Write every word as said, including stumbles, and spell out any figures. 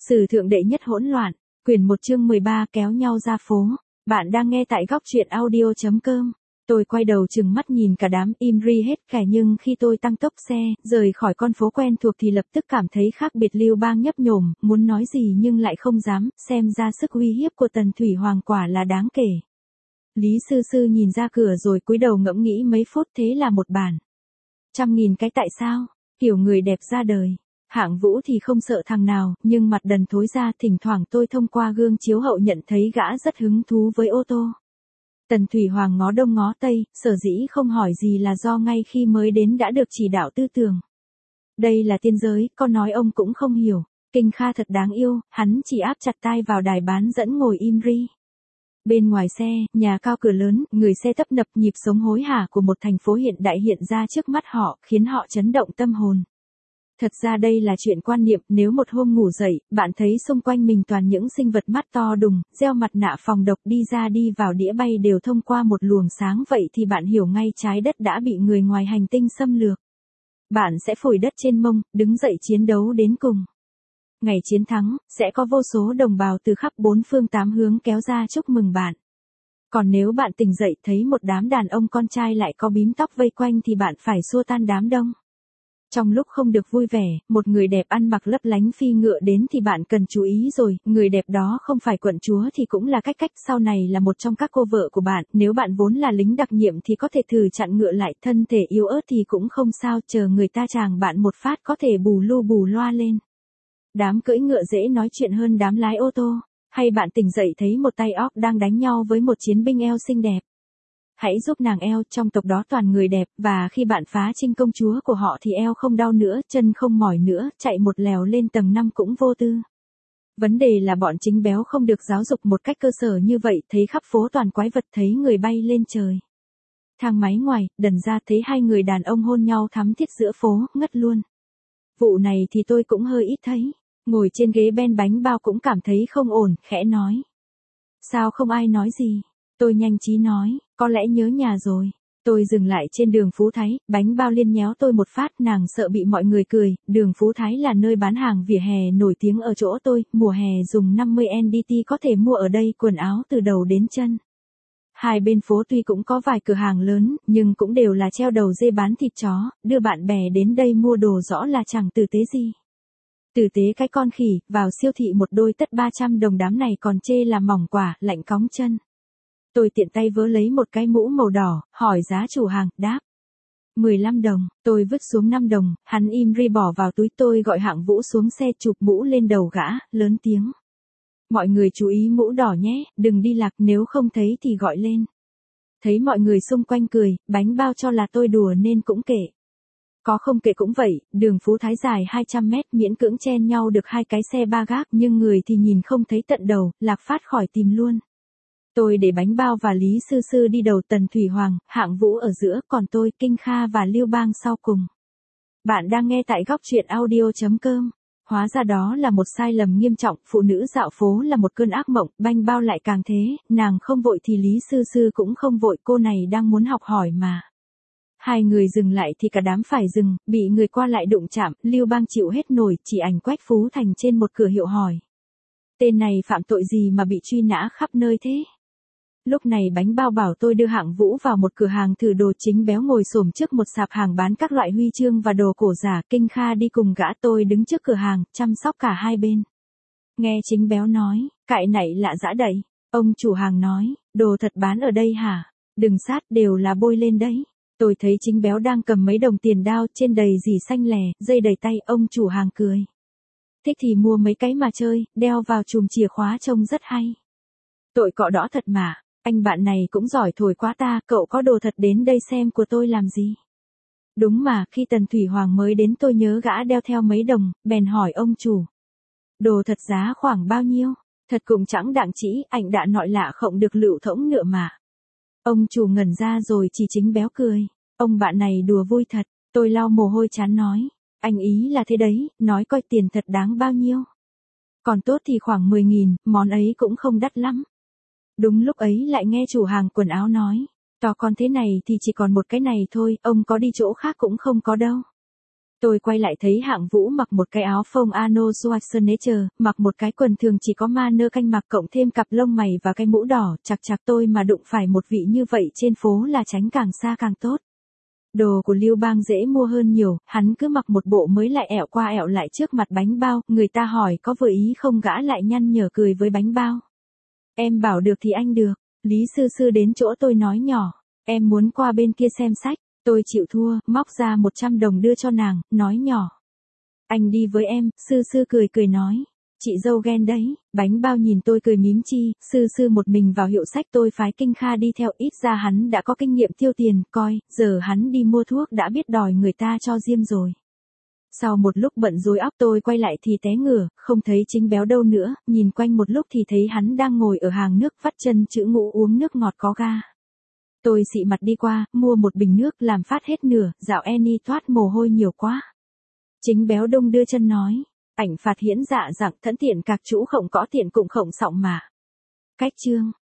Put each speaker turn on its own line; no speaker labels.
Sử thượng đệ nhất hỗn loạn, quyển một chương mười ba kéo nhau ra phố. Bạn đang nghe tại góc truyện audio chấm com. Tôi quay đầu chừng mắt nhìn cả đám im ri hết cả, nhưng khi tôi tăng tốc xe, rời khỏi con phố quen thuộc thì lập tức cảm thấy khác biệt. Lưu Bang nhấp nhổm, muốn nói gì nhưng lại không dám, xem ra sức uy hiếp của Tần Thủy Hoàng quả là đáng kể. Lý Sư Sư nhìn ra cửa rồi cúi đầu ngẫm nghĩ mấy phút, thế là một bản. Trăm nghìn cái tại sao, kiểu người đẹp ra đời. Hạng Vũ thì không sợ thằng nào, nhưng mặt đần thối ra. Thỉnh thoảng tôi thông qua gương chiếu hậu nhận thấy gã rất hứng thú với ô tô. Tần Thủy Hoàng ngó đông ngó tây, sở dĩ không hỏi gì là do ngay khi mới đến đã được chỉ đạo tư tưởng. Đây là tiên giới, con nói ông cũng không hiểu. Kinh Kha thật đáng yêu, hắn chỉ áp chặt tai vào đài bán dẫn ngồi im ri. Bên ngoài xe, nhà cao cửa lớn, người xe tấp nập, nhịp sống hối hả của một thành phố hiện đại hiện ra trước mắt họ, khiến họ chấn động tâm hồn. Thật ra đây là chuyện quan niệm, nếu một hôm ngủ dậy, bạn thấy xung quanh mình toàn những sinh vật mắt to đùng, gieo mặt nạ phòng độc, đi ra đi vào đĩa bay đều thông qua một luồng sáng, vậy thì bạn hiểu ngay trái đất đã bị người ngoài hành tinh xâm lược. Bạn sẽ phủi đất trên mông, đứng dậy chiến đấu đến cùng. Ngày chiến thắng, sẽ có vô số đồng bào từ khắp bốn phương tám hướng kéo ra chúc mừng bạn. Còn nếu bạn tỉnh dậy thấy một đám đàn ông con trai lại có bím tóc vây quanh thì bạn phải xua tan đám đông. Trong lúc không được vui vẻ, một người đẹp ăn mặc lấp lánh phi ngựa đến thì bạn cần chú ý rồi, người đẹp đó không phải quận chúa thì cũng là cách cách, sau này là một trong các cô vợ của bạn. Nếu bạn vốn là lính đặc nhiệm thì có thể thử chặn ngựa lại, thân thể yếu ớt thì cũng không sao, chờ người ta chàng bạn một phát có thể bù lu bù loa lên. Đám cưỡi ngựa dễ nói chuyện hơn đám lái ô tô. Hay bạn tỉnh dậy thấy một tay óc đang đánh nhau với một chiến binh eo xinh đẹp. Hãy giúp nàng eo, trong tộc đó toàn người đẹp, và khi bạn phá trinh công chúa của họ thì eo không đau nữa, chân không mỏi nữa, chạy một lèo lên tầng năm cũng vô tư. Vấn đề là bọn chính béo không được giáo dục một cách cơ sở như vậy, thấy khắp phố toàn quái vật, thấy người bay lên trời. Thang máy ngoài, đần ra thấy hai người đàn ông hôn nhau thắm thiết giữa phố, ngất luôn. Vụ này thì tôi cũng hơi ít thấy, ngồi trên ghế ben bánh bao cũng cảm thấy không ổn, khẽ nói. Sao không ai nói gì? Tôi nhanh trí nói, có lẽ nhớ nhà rồi. Tôi dừng lại trên đường Phú Thái, bánh bao liên nhéo tôi một phát, nàng sợ bị mọi người cười. Đường Phú Thái là nơi bán hàng vỉa hè nổi tiếng ở chỗ tôi, mùa hè dùng năm mươi en đê tê có thể mua ở đây quần áo từ đầu đến chân. Hai bên phố tuy cũng có vài cửa hàng lớn, nhưng cũng đều là treo đầu dê bán thịt chó, đưa bạn bè đến đây mua đồ rõ là chẳng tử tế gì. Tử tế cái con khỉ, vào siêu thị một đôi tất ba trăm đồng, đám này còn chê là mỏng quả, lạnh cóng chân. Tôi tiện tay vớ lấy một cái mũ màu đỏ, hỏi giá chủ hàng, đáp. mười lăm đồng, tôi vứt xuống năm đồng, hắn im ri bỏ vào túi. Tôi gọi Hạng Vũ xuống xe, chụp mũ lên đầu gã, lớn tiếng. Mọi người chú ý mũ đỏ nhé, đừng đi lạc, nếu không thấy thì gọi lên. Thấy mọi người xung quanh cười, bánh bao cho là tôi đùa nên cũng kệ. Có không kệ cũng vậy, đường Phú Thái dài hai trăm mét, miễn cưỡng chen nhau được hai cái xe ba gác, nhưng người thì nhìn không thấy tận đầu, lạc phát khỏi tìm luôn. Tôi để bánh bao và Lý Sư Sư đi đầu, Tần Thủy Hoàng, Hạng Vũ ở giữa, còn tôi, Kinh Kha và Lưu Bang sau cùng. Bạn đang nghe tại góc truyện audio chấm com. Hóa ra đó là một sai lầm nghiêm trọng, phụ nữ dạo phố là một cơn ác mộng, bánh bao lại càng thế, nàng không vội thì Lý Sư Sư cũng không vội, cô này đang muốn học hỏi mà. Hai người dừng lại thì cả đám phải dừng, bị người qua lại đụng chạm, Lưu Bang chịu hết nổi, chỉ ảnh Quách Phú Thành trên một cửa hiệu hỏi. Tên này phạm tội gì mà bị truy nã khắp nơi thế? Lúc này bánh bao bảo tôi đưa Hạng Vũ vào một cửa hàng thử đồ. Chính béo ngồi xổm trước một sạp hàng bán các loại huy chương và đồ cổ giả, Kinh Kha đi cùng gã. Tôi đứng trước cửa hàng, chăm sóc cả hai bên. Nghe chính béo nói, cại nảy lạ dã đậy. Ông chủ hàng nói, đồ thật bán ở đây hả? Đừng sát, đều là bôi lên đấy. Tôi thấy chính béo đang cầm mấy đồng tiền đao, trên đầy dì xanh lè, dây đầy tay. Ông chủ hàng cười. Thích thì mua mấy cái mà chơi, đeo vào chùm chìa khóa trông rất hay. Tội cọ đỏ thật mà, anh bạn này cũng giỏi thổi quá ta, cậu có đồ thật đến đây xem của tôi làm gì? Đúng mà, khi Tần Thủy Hoàng mới đến tôi nhớ gã đeo theo mấy đồng, bèn hỏi ông chủ. Đồ thật giá khoảng bao nhiêu? Thật cũng chẳng đặng chỉ, ảnh đã nội lạ không được lựu thỗng nữa mà. Ông chủ ngẩn ra rồi chỉ chính béo cười. Ông bạn này đùa vui thật, tôi lau mồ hôi chán nói. Anh ý là thế đấy, nói coi tiền thật đáng bao nhiêu. Còn tốt thì khoảng mười nghìn, món ấy cũng không đắt lắm. Đúng lúc ấy lại nghe chủ hàng quần áo nói. To con thế này thì chỉ còn một cái này thôi, ông có đi chỗ khác cũng không có đâu. Tôi quay lại thấy Hạng Vũ mặc một cái áo phông Arnold Schwarzenegger, mặc một cái quần thường chỉ có ma nơ canh mặc cộng thêm cặp lông mày và cái mũ đỏ, chạc chạc tôi mà đụng phải một vị như vậy trên phố là tránh càng xa càng tốt. Đồ của Lưu Bang dễ mua hơn nhiều, hắn cứ mặc một bộ mới lại ẹo qua ẹo lại trước mặt bánh bao, người ta hỏi có vừa ý không gã lại nhăn nhở cười với bánh bao. Em bảo được thì anh được, Lý Sư Sư đến chỗ tôi nói nhỏ, em muốn qua bên kia xem sách, tôi chịu thua, móc ra một trăm đồng đưa cho nàng, nói nhỏ. Anh đi với em, Sư Sư cười cười nói. Chị dâu ghen đấy, bánh bao nhìn tôi cười mím chi, Sư Sư một mình vào hiệu sách tôi phái Kinh Kha đi theo, ít ra hắn đã có kinh nghiệm tiêu tiền, coi, giờ hắn đi mua thuốc đã biết đòi người ta cho diêm rồi. Sau một lúc bận rối óc tôi quay lại thì té ngửa, không thấy Chính Béo đâu nữa, nhìn quanh một lúc thì thấy hắn đang ngồi ở hàng nước vắt chân chữ ngũ uống nước ngọt có ga. Tôi xị mặt đi qua, mua một bình nước làm phát hết nửa, dạo Annie thoát mồ hôi nhiều quá. Chính Béo Đông đưa chân nói. Ảnh phạt hiễn dạ rằng thẫn tiện cạc chủ khổng có tiện cũng khổng sọng mà. Cách chương.